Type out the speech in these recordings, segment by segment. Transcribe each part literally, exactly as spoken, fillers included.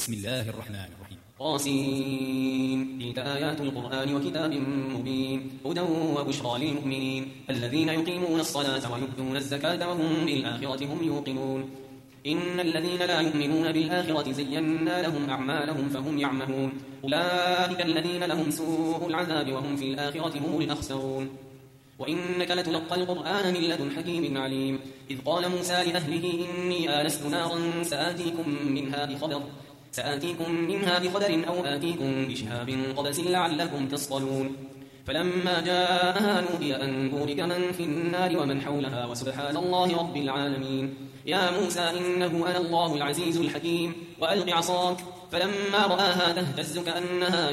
بسم الله الرحمن الرحيم. طاسين. تلك آيات القرآن وكتاب مبين هدى وبشرى للمؤمنين الذين يقيمون الصلاة ويؤتون الزكاة وهم بالآخرة هم يوقنون. إن الذين لا يؤمنون بالآخرة زينا لهم أعمالهم فهم يعمهون أولئك الذين لهم سوء العذاب وهم في الآخرة هم الأخسرون. وإنك لتلقى القرآن من لدن حكيم عليم إذ قال موسى لأهله إني آنست نارا سآتيكم منها بخبر سآتيكم منها بخبر أو آتيكم بشهاب قبس لعلكم تصطلون. فلما جاءها نودي أن بورك من في النار ومن حولها وسبحان الله رب العالمين. يا موسى إنه أنا الله العزيز الحكيم وألق عصاك فلما رآها تهتز كأنها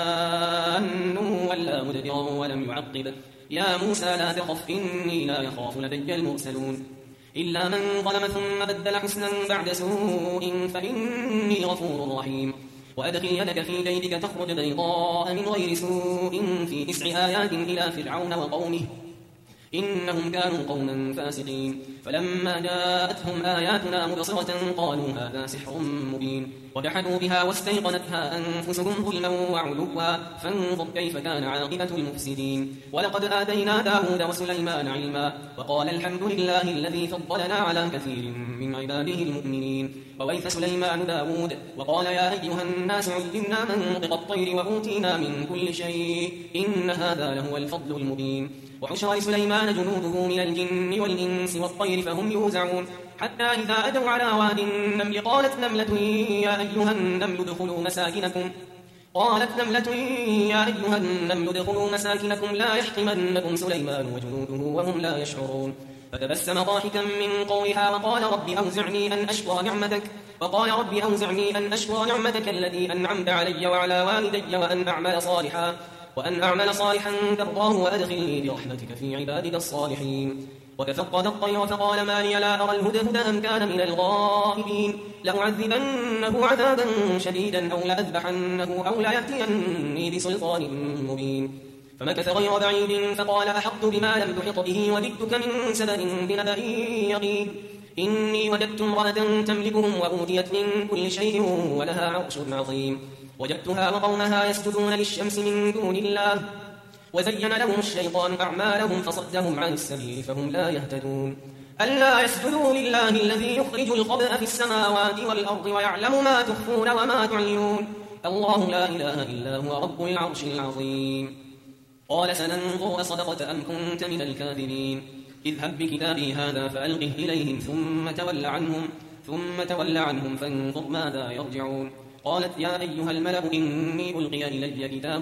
جان ولا مدبرا ولم يعقب. يا موسى لا تخف إني لا يخاف لدي المرسلون. إلا من ظلم ثم بدل حسنا بعد سوء فإني غفور رحيم. وأدخل يدك في جيبك تخرج بيضاء من غير سوء في تسع آيات إلى فرعون وقومه إنهم كانوا قوما فاسقين. فلما جاءتهم آياتنا مبصرة قالوا هذا سحر مبين وجحدوا بها واستيقنتها أنفسهم ظلما وعلوا فانظر كيف كان عاقبة المفسدين. ولقد آتينا داود وسليمان علما وقال الحمد لله الذي فضلنا على كثير من عباده المؤمنين. وورث سليمان داود وقال يا أيها الناس علمنا منطق الطير وأوتينا من كل شيء إن هذا لهو الفضل المبين. وحشر لسليمان جنوده من الجن والإنس والطير فهم يوزعون حتى إذا أتوا على واد النمل قالت نملة يا أيها النمل ادخلوا مساكنكم قالت نملة يا أيها النمل ادخلوا مساكنكم لا يحطمنكم سليمان وجنوده وهم لا يشعرون. فتبسم ضاحكا من قولها وقال رب أوزعني أن أشكر نعمتك وقال رب أوزعني أن أشكر نعمتك التي أنعمت علي وعلى والدي وأن أعمل صالحا وأن أعمل صالحا ترضاه وأدخلني برحمتك في عبادك الصالحين. وتفقد الطير فقال ما لي لا أرى الهدهد أم كان من الغائبين لأعذبنه عذابا شديدا أو لأذبحنه أو ليأتيني بسلطان مبين. فمكث غير بعيد فقال أحطت بما لم تحط به وجدتك من سبأ بنبأ يقين إني وجدت امرأة تملكهم وأوتيت من كل شيء ولها عرش عظيم وجدتها وقومها يسجدون للشمس من دون الله وزين لهم الشيطان أعمالهم فصدهم عن السبيل فهم لا يهتدون. ألا يسجدوا لله الذي يخرج الخبأ في السماوات والأرض ويعلم ما تخفون وما تعلنون الله لا إله إلا هو رب العرش العظيم. قال سننظر أصدقت أم كنت من الكاذبين اذهب بكتابي هذا فألقه إليهم ثم تول عنهم ثم تول عنهم فانظر ماذا يرجعون. قالت يا أيها الملأ إني ألقي إلي كتاب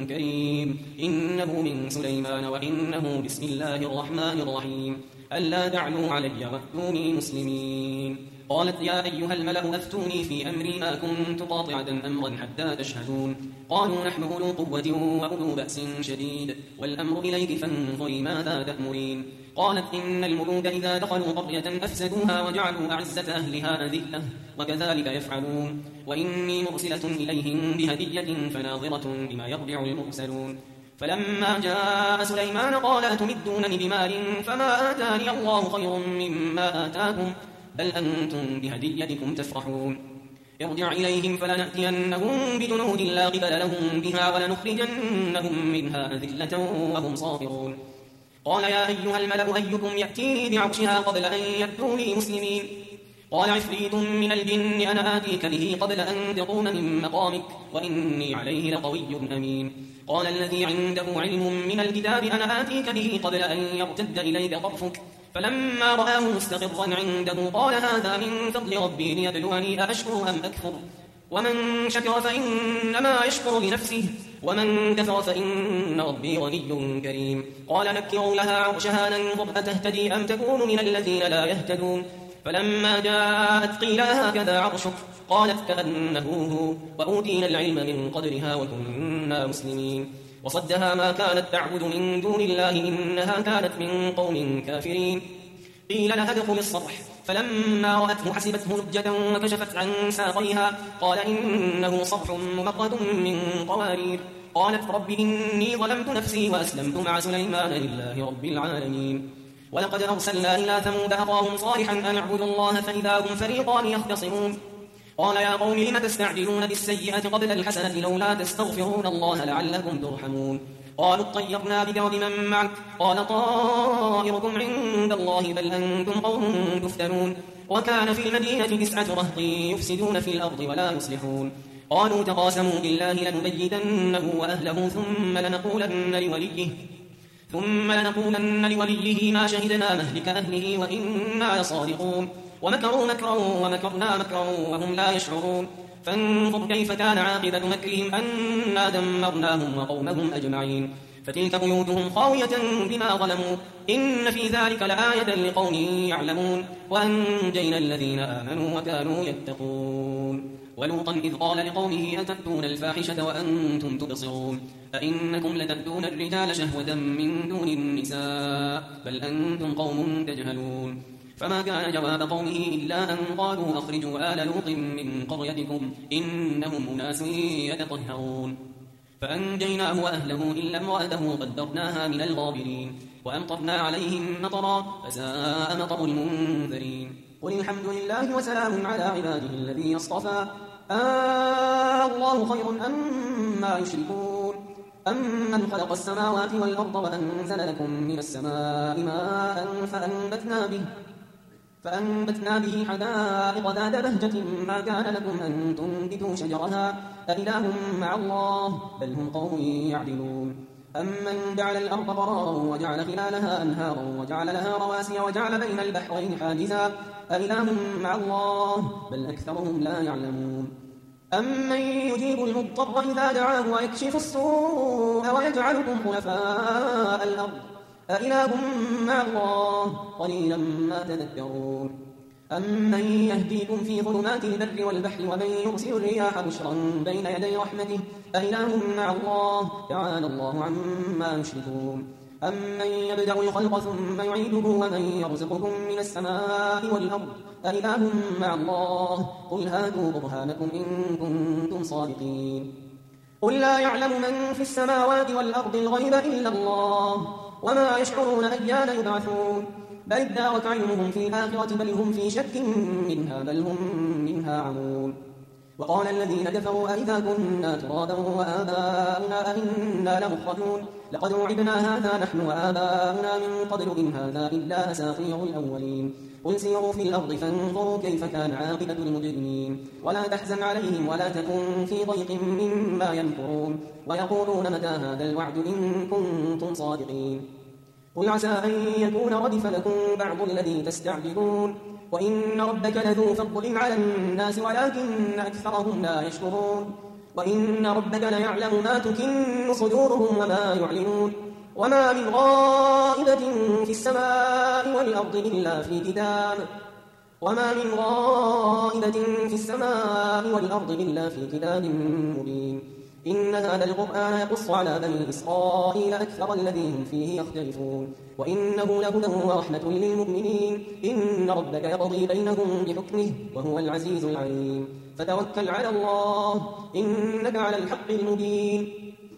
كريم إنه من سليمان وإنه بسم الله الرحمن الرحيم ألا تعلوا علي وأتوني مسلمين. قالت يا أيها الملأ أفتوني في أمري ما كنت قاطعة أمرا حتى تشهدون. قالوا نحن أولو قوة وأولو بأس شديد والأمر إليك فانظري ماذا تأمرين. قالت إن الملوك إذا دخلوا قرية أفسدوها وجعلوا أعزة أهلها أذلة وكذلك يفعلون وإني مرسلة إليهم بهدية فناظرة بما يرجع المرسلون. فلما جاء سليمان قال أتمدونني بمال فما آتاني الله خير مما آتاكم بل أنتم بهديتكم تفرحون. ارجع إليهم فلنأتينهم بجنود لا قبل لهم بها ولنخرجنهم منها أذلة وهم صاغرون. قال يا أيها الملأ أيكم يأتيني بعرشها قبل أن يأتوني مسلمين. قال عفريت من الجن أنا آتيك به قبل أن تقوم من مقامك وإني عليه لقوي أمين. قال الذي عنده علم من الكتاب أنا آتيك به قبل أن يرتد إليك طرفك فلما رآه مستقرا عنده قال هذا من فضل ربي ليبلوني أأشكر أم أكفر ومن شكر فإنما يشكر لنفسه ومن كفر فإن ربي غني كريم. قال نكروا لها عرشها ننظر أتهتدي أم تكون من الذين لا يهتدون. فلما جاءت قيل هكذا عرشك قالت كأنه هو وأوتينا العلم من قدرها وكنا مسلمين. وصدها ما كانت تعبد من دون الله إنها كانت من قوم كافرين. قيل لها ادخل الصرح فلما رأته حسبته لجة وكشفت عن ساقيها قال إنه صرح ممرد من قوارير. قالت رب إني ظلمت نفسي وأسلمت مع سليمان لله رب العالمين. ولقد أرسلنا إلى ثمود أخاهم صالحا أن اعبدوا الله فإذا هم فريقان يختصمون. قال يا قوم لم تستعجلون بالسيئة قبل الحسنة لولا تستغفرون الله لعلكم ترحمون قالوا اطيرنا بك وبمن معك قال طائركم عند الله بل أنتم قوم تفتنون وكان في المدينة تسعة رهط يفسدون في الأرض ولا يصلحون قالوا تقاسموا بالله لنبيتنه وأهله ثم لنقولن لوليه ثم لنقولن لوليه ما شهدنا مهلك أهله وإنا لصادقون ومكروا مكرا ومكرنا مكرا وهم لا يشعرون فانظر كيف كان عاقبة مكرهم أنا دمرناهم وقومهم أجمعين فتلك بيوتهم خاوية بما ظلموا إن في ذلك لآية لقوم يعلمون وأنجينا الذين آمنوا وكانوا يتقون ولوطا إذ قال لقومه أتأتون الفاحشة وأنتم تبصرون أئنكم لتأتون الرجال شهوة من دون النساء بل أنتم قوم تجهلون فما كان جواب قومه إلا أن قالوا أخرجوا آل لوط من قريتكم إنهم أناس يتطهرون فأنجيناه وأهله إلا امرأته قدرناها من الغابرين وأمطرنا عليهم مطرا فساء مطر المنذرين قل الحمد لله وسلام على عباده الذين اصطفى آه الله خير أما يشركون أمن خلق السماوات والأرض وأنزل لكم من السماء ماء فأنبتنا به فأنبتنا به حدائق ذات بهجة ما كان لكم أن تنبتوا شجرها أإله مع الله بل هم قوم يعدلون أمن جعل الأرض قرارا وجعل خلالها أنهارا وجعل لها رواسي وجعل بين البحرين حاجزا أإله مع الله بل أكثرهم لا يعلمون أمن يجيب المضطر إذا دعاه ويكشف السوء ويجعلكم خلفاء الأرض أإله مع الله قليلا ما تذكرون أمن يهديكم في ظلمات البر والبحر ومن يرسل الرياح بشرا بين يدي رحمته أإله مع الله تعالى الله عما يشركون أمن يبدأ الخلق ثم يعيده ومن يرزقكم من السماء والأرض أإله مع الله قل هاتوا برهانكم إن كنتم صادقين قل لا يعلم من في السماوات والأرض الغيب إلا الله وما يشعرون أيان يبعثون بل ادارك علمهم في الآخرة بل هم في شك منها بل هم منها عمون وقال الذين كفروا أئذا كنا ترابا وآباؤنا أئنا لمخرجون لقد وعدنا هذا نحن وآباؤنا من قبل إن هذا إلا أساطير الأولين قل سيروا في الأرض فانظروا كيف كان عاقبة المجرمين ولا تحزن عليهم ولا تكن في ضيق مما يمكرون ويقولون متى هذا الوعد إن كنتم صادقين قل عسى أن يكون ردف لكم بعض الذي تستعجلون وإن ربك لذو فضل على الناس ولكن أكثرهم لا يشكرون وإن ربك ليعلم ما تكن صدورهم وما يعلنون وما من غائبة في السماء والأرض إلا في كتاب وما من غائبة في السماء والأرض إلا في كتاب مبين إن هذا القرآن يقص على بني إسرائيل أكثر الذي هم فيه يختلفون وإنه لهدى ورحمة للمؤمنين إن ربك يقضي بينهم بحكمه وهو العزيز العليم فتوكل على الله إنك على الحق المبين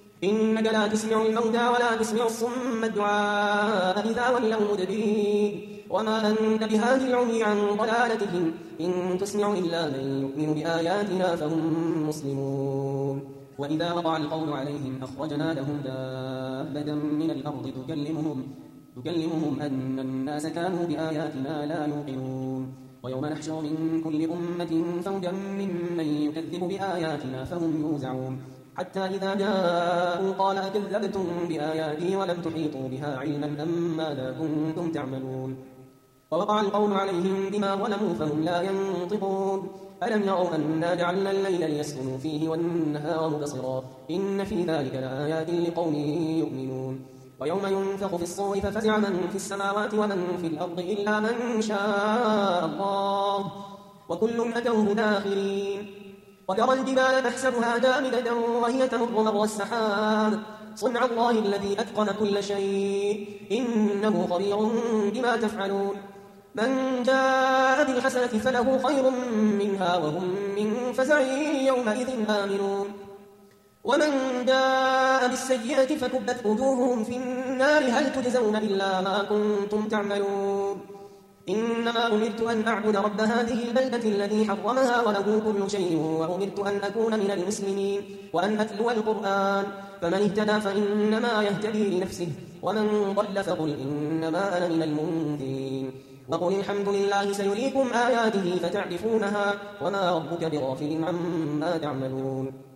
إنك لا تسمع الموتى ولا تسمع الصم الدعاء إذا ولوا مدبرين وما أنت بهادي العمي عن ضلالتهم إن تسمع إلا من يؤمن بآياتنا فهم مسلمون وإذا وقع القول عليهم أخرجنا لهم دابة من الأرض تكلمهم, تكلمهم أن الناس كانوا بآياتنا لا يوقنون ويوم نحشر من كل أمة فوجا ممن يكذب بآياتنا فهم يوزعون حتى إذا جاءوا قال أكذبتم بآياتي ولم تحيطوا بها علما أم ماذا كنتم تعملون ووقع القول عليهم بما ظلموا فهم لا ينطقون ألم يروا أنا جعلنا الليل ليسكنوا فيه والنهار مبصرا إن في ذلك لآيات لقوم يؤمنون ويوم ينفخ في الصور ففزع من في السماوات ومن في الأرض إلا من شاء الله وكل أتوه داخرين وترى الجبال تحسبها جامدة وهي تمر مر السحاب صنع الله الذي أتقن كل شيء إنه خبير بما تفعلون من جاء بالحسنة فله خير منها وهم من فزع يومئذ آمنون ومن جاء بالسيئة فكبت وجوههم في النار هل تجزون إلا ما كنتم تعملون إنما أمرت أن أعبد رب هذه البلدة الذي حرمها وله كل شيء وأمرت أن أكون من المسلمين وأن أتلو القرآن فمن اهتدى فإنما يهتدي لنفسه ومن ضل فقل إنما أنا من المنذرين وقل الحمد لله سيريكم آياته فتعرفونها وما ربك بغافل عما تعملون